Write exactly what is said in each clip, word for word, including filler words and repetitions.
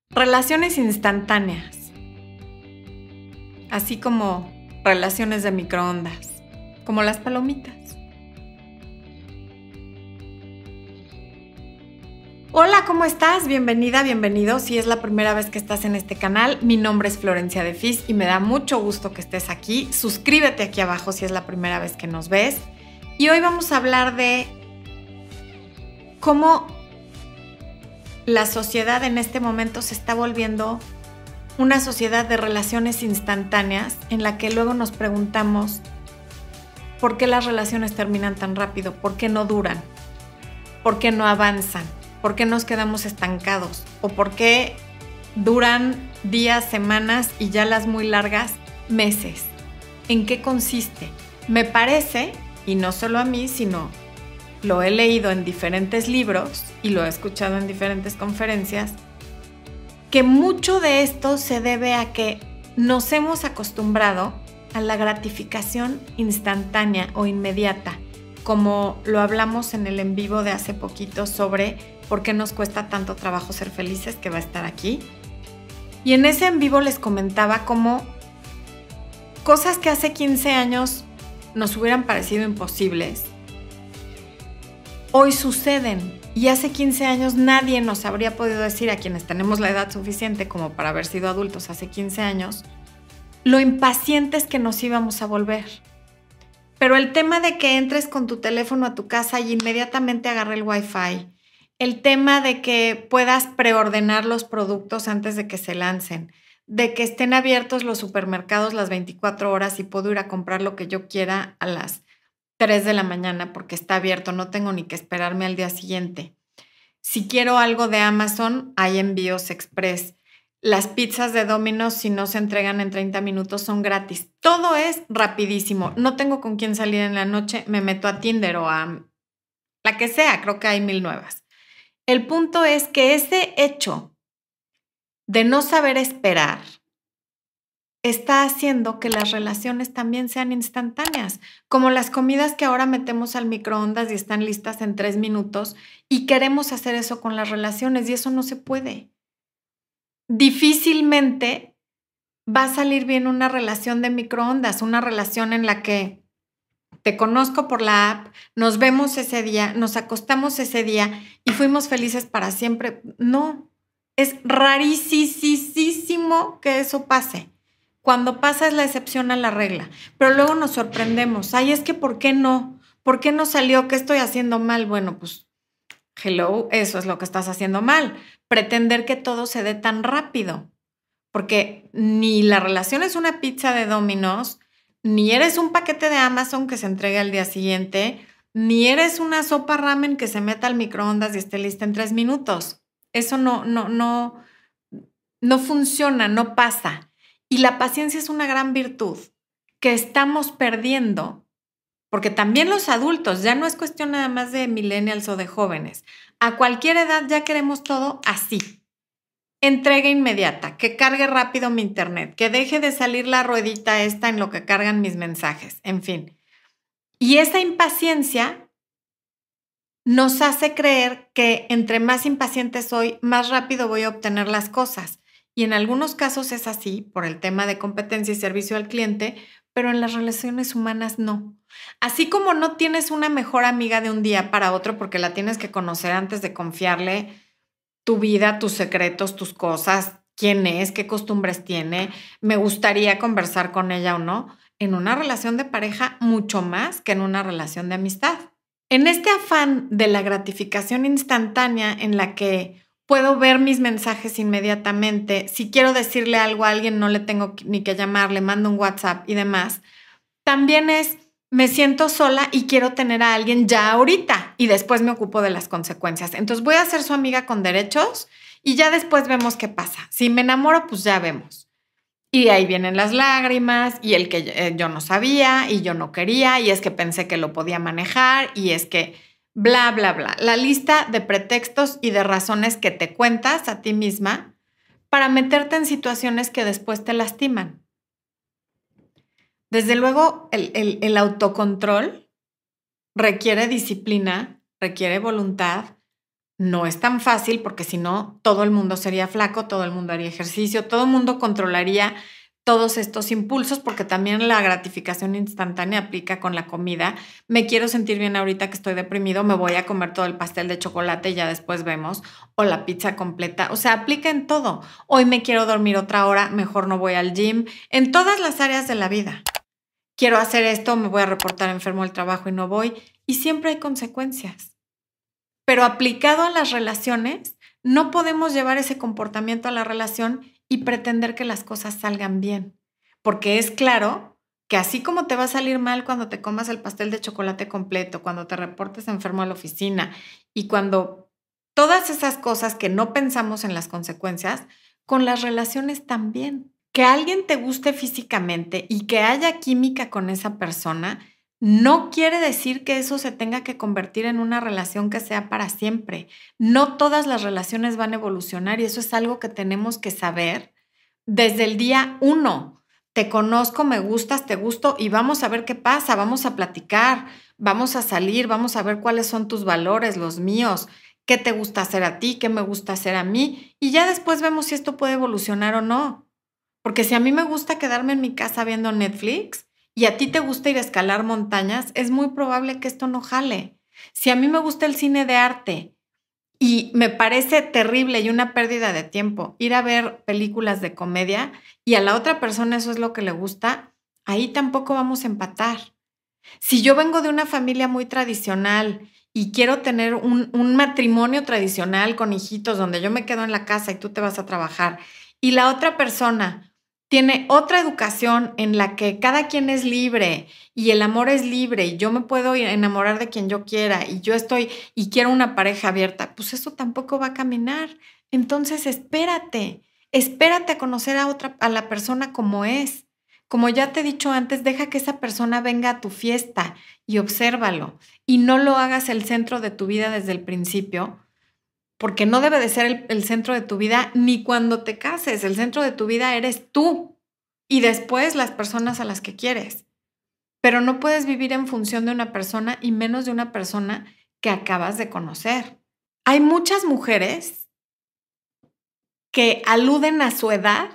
Relaciones instantáneas, así como relaciones de microondas, como las palomitas. Hola, ¿cómo estás? Bienvenida, bienvenido. Si es la primera vez que estás en este canal, mi nombre es Florencia de Fis y me da mucho gusto que estés aquí. Suscríbete aquí abajo si es la primera vez que nos ves. Y hoy vamos a hablar de cómo la sociedad en este momento se está volviendo una sociedad de relaciones instantáneas en la que luego nos preguntamos por qué las relaciones terminan tan rápido, por qué no duran, por qué no avanzan, por qué nos quedamos estancados o por qué duran días, semanas y ya las muy largas, meses. ¿En qué consiste? Me parece, y no solo a mí, sino lo he leído en diferentes libros y lo he escuchado en diferentes conferencias, que mucho de esto se debe a que nos hemos acostumbrado a la gratificación instantánea o inmediata, como lo hablamos en el en vivo de hace poquito sobre por qué nos cuesta tanto trabajo ser felices, que va a estar aquí. Y en ese en vivo les comentaba cómo cosas que hace quince años nos hubieran parecido imposibles, hoy suceden. Y hace quince años nadie nos habría podido decir, a quienes tenemos la edad suficiente como para haber sido adultos hace quince años, lo impacientes que nos íbamos a volver. Pero el tema de que entres con tu teléfono a tu casa y inmediatamente agarre el Wi-Fi, el tema de que puedas preordenar los productos antes de que se lancen, de que estén abiertos los supermercados las veinticuatro horas y puedo ir a comprar lo que yo quiera a las tres de la mañana porque está abierto, no tengo ni que esperarme al día siguiente. Si quiero algo de Amazon, hay envíos express. Las pizzas de Domino's, si no se entregan en treinta minutos, son gratis. Todo es rapidísimo. No tengo con quién salir en la noche, me meto a Tinder o a la que sea, creo que hay mil nuevas. El punto es que ese hecho de no saber esperar está haciendo que las relaciones también sean instantáneas, como las comidas que ahora metemos al microondas y están listas en tres minutos y queremos hacer eso con las relaciones y eso no se puede. Difícilmente va a salir bien una relación de microondas, una relación en la que te conozco por la app, nos vemos ese día, nos acostamos ese día y fuimos felices para siempre. No, es rarísimo que eso pase. Cuando pasa es la excepción a la regla, pero luego nos sorprendemos. Ay, es que ¿por qué no? ¿Por qué no salió? ¿Qué estoy haciendo mal? Bueno, pues, hello, eso es lo que estás haciendo mal. Pretender que todo se dé tan rápido, porque ni la relación es una pizza de Domino's, ni eres un paquete de Amazon que se entregue al día siguiente, ni eres una sopa ramen que se meta al microondas y esté lista en tres minutos. Eso no, no, no, no funciona, no pasa. Y la paciencia es una gran virtud que estamos perdiendo, porque también los adultos, ya no es cuestión nada más de millennials o de jóvenes. A cualquier edad ya queremos todo así. Entrega inmediata, que cargue rápido mi internet, que deje de salir la ruedita esta en lo que cargan mis mensajes, en fin. Y esa impaciencia nos hace creer que entre más impaciente soy, más rápido voy a obtener las cosas. Y en algunos casos es así, por el tema de competencia y servicio al cliente, pero en las relaciones humanas no. Así como no tienes una mejor amiga de un día para otro porque la tienes que conocer antes de confiarle tu vida, tus secretos, tus cosas, quién es, qué costumbres tiene, me gustaría conversar con ella o no, en una relación de pareja mucho más que en una relación de amistad. En este afán de la gratificación instantánea en la que puedo ver mis mensajes inmediatamente, si quiero decirle algo a alguien no le tengo ni que llamar, le mando un WhatsApp y demás, también es me siento sola y quiero tener a alguien ya ahorita y después me ocupo de las consecuencias. Entonces voy a ser su amiga con derechos y ya después vemos qué pasa. Si me enamoro, pues ya vemos. Y ahí vienen las lágrimas y el que eh, yo no sabía y yo no quería y es que pensé que lo podía manejar y es que bla, bla, bla. La lista de pretextos y de razones que te cuentas a ti misma para meterte en situaciones que después te lastiman. Desde luego, el, el, el autocontrol requiere disciplina, requiere voluntad, No es tan fácil porque si no, todo el mundo sería flaco, todo el mundo haría ejercicio, todo el mundo controlaría todos estos impulsos, porque también la gratificación instantánea aplica con la comida. Me quiero sentir bien ahorita que estoy deprimido, me voy a comer todo el pastel de chocolate y ya después vemos, o la pizza completa. O sea, aplica en todo. Hoy me quiero dormir otra hora, mejor no voy al gym, en todas las áreas de la vida. Quiero hacer esto, me voy a reportar enfermo al trabajo y no voy. Y siempre hay consecuencias. Pero aplicado a las relaciones, no podemos llevar ese comportamiento a la relación y pretender que las cosas salgan bien. Porque es claro que así como te va a salir mal cuando te comas el pastel de chocolate completo, cuando te reportes enfermo a la oficina y cuando todas esas cosas que no pensamos en las consecuencias, con las relaciones también. Que alguien te guste físicamente y que haya química con esa persona no quiere decir que eso se tenga que convertir en una relación que sea para siempre. No todas las relaciones van a evolucionar y eso es algo que tenemos que saber desde el día uno. Te conozco, me gustas, te gusto y vamos a ver qué pasa, vamos a platicar, vamos a salir, vamos a ver cuáles son tus valores, los míos, qué te gusta hacer a ti, qué me gusta hacer a mí y ya después vemos si esto puede evolucionar o no. Porque si a mí me gusta quedarme en mi casa viendo Netflix y a ti te gusta ir a escalar montañas, es muy probable que esto no jale. Si a mí me gusta el cine de arte y me parece terrible y una pérdida de tiempo ir a ver películas de comedia y a la otra persona eso es lo que le gusta, ahí tampoco vamos a empatar. Si yo vengo de una familia muy tradicional y quiero tener un, un matrimonio tradicional con hijitos donde yo me quedo en la casa y tú te vas a trabajar y la otra persona tiene otra educación en la que cada quien es libre y el amor es libre y yo me puedo enamorar de quien yo quiera y yo estoy y quiero una pareja abierta, pues eso tampoco va a caminar. Entonces espérate, espérate a conocer a otra, a la persona como es. Como ya te he dicho antes, deja que esa persona venga a tu fiesta y obsérvalo y no lo hagas el centro de tu vida desde el principio, porque no debe de ser el, el centro de tu vida ni cuando te cases. El centro de tu vida eres tú y después las personas a las que quieres. Pero no puedes vivir en función de una persona y menos de una persona que acabas de conocer. Hay muchas mujeres que aluden a su edad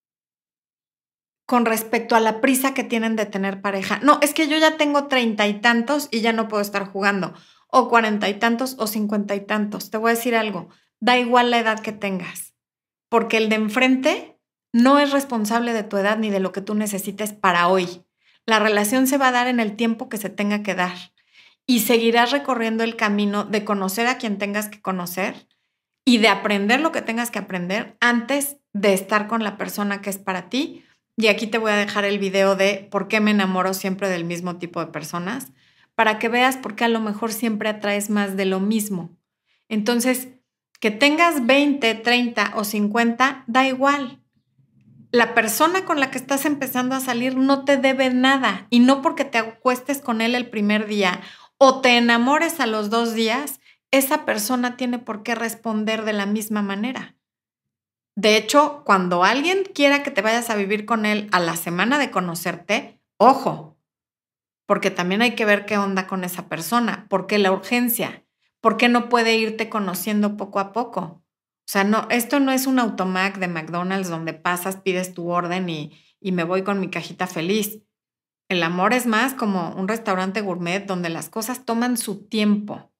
con respecto a la prisa que tienen de tener pareja. No, es que yo ya tengo treinta y tantos y ya no puedo estar jugando. O cuarenta y tantos o cincuenta y tantos. Te voy a decir algo, da igual la edad que tengas, porque el de enfrente no es responsable de tu edad ni de lo que tú necesites para hoy. La relación se va a dar en el tiempo que se tenga que dar y seguirás recorriendo el camino de conocer a quien tengas que conocer y de aprender lo que tengas que aprender antes de estar con la persona que es para ti. Y aquí te voy a dejar el video de por qué me enamoro siempre del mismo tipo de personas, para que veas por qué a lo mejor siempre atraes más de lo mismo. Entonces, que tengas veinte, treinta o cincuenta, da igual. La persona con la que estás empezando a salir no te debe nada y no porque te acuestes con él el primer día o te enamores a los dos días, esa persona tiene por qué responder de la misma manera. De hecho, cuando alguien quiera que te vayas a vivir con él a la semana de conocerte, ojo, porque también hay que ver qué onda con esa persona, por qué la urgencia, por qué no puede irte conociendo poco a poco. O sea, no, esto no es un automac de McDonald's donde pasas, pides tu orden y, y me voy con mi cajita feliz. El amor es más como un restaurante gourmet donde las cosas toman su tiempo.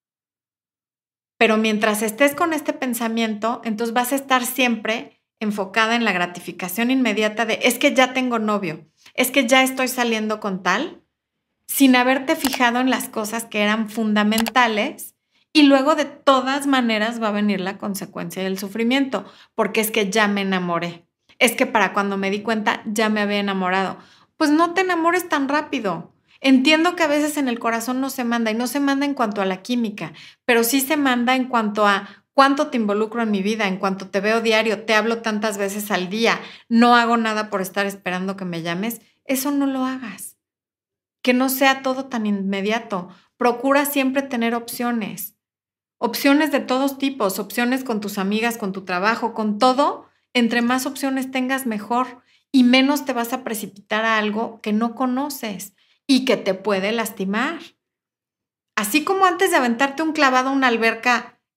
Pero mientras estés con este pensamiento, entonces vas a estar siempre enfocada en la gratificación inmediata de es que ya tengo novio, es que ya estoy saliendo con tal, sin haberte fijado en las cosas que eran fundamentales y luego de todas maneras va a venir la consecuencia y el sufrimiento, porque es que ya me enamoré, es que para cuando me di cuenta ya me había enamorado. Pues no te enamores tan rápido. Entiendo que a veces en el corazón no se manda y no se manda en cuanto a la química, pero sí se manda en cuanto a cuánto te involucro en mi vida, en cuanto te veo diario, te hablo tantas veces al día, no hago nada por estar esperando que me llames. Eso no lo hagas. Que no sea todo tan inmediato. Procura siempre tener opciones. Opciones de todos tipos, opciones con tus amigas, con tu trabajo, con todo. Entre más opciones tengas, mejor y menos te vas a precipitar a algo que no conoces y que te puede lastimar. Así como antes de aventarte un clavado a una alberca,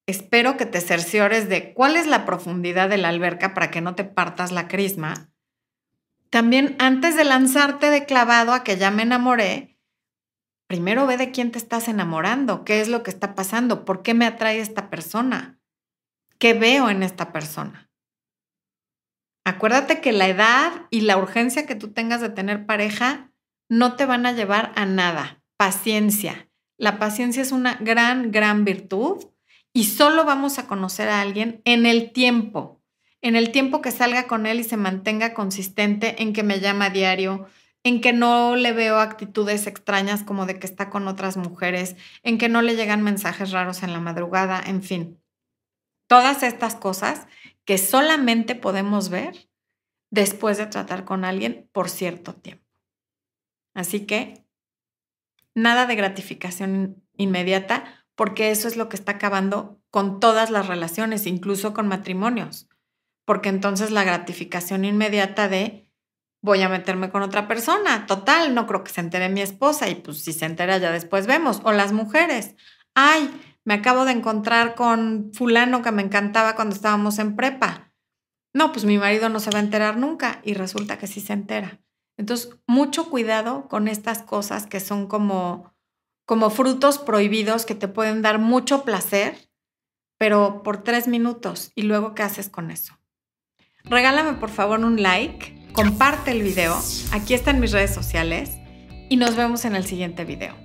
espero que te cerciores de cuál es la profundidad de la alberca para que no te partas la crisma. También antes de lanzarte de clavado a que ya me enamoré, primero ve de quién te estás enamorando, qué es lo que está pasando, por qué me atrae esta persona, qué veo en esta persona. Acuérdate que la edad y la urgencia que tú tengas de tener pareja no te van a llevar a nada. Paciencia. La paciencia es una gran, gran virtud y solo vamos a conocer a alguien en el tiempo, en el tiempo que salga con él y se mantenga consistente en que me llama a diario, en que no le veo actitudes extrañas como de que está con otras mujeres, en que no le llegan mensajes raros en la madrugada, en fin. Todas estas cosas que solamente podemos ver después de tratar con alguien por cierto tiempo. Así que nada de gratificación inmediata, porque eso es lo que está acabando con todas las relaciones, incluso con matrimonios. Porque entonces la gratificación inmediata de voy a meterme con otra persona, total, no creo que se entere mi esposa y pues si se entera ya después vemos. O las mujeres, ay, me acabo de encontrar con fulano que me encantaba cuando estábamos en prepa. No, pues mi marido no se va a enterar nunca y resulta que sí se entera. Entonces, mucho cuidado con estas cosas que son como, como frutos prohibidos que te pueden dar mucho placer, pero por tres minutos. ¿Y luego qué haces con eso? Regálame por favor un like, comparte el video, aquí están mis redes sociales y nos vemos en el siguiente video.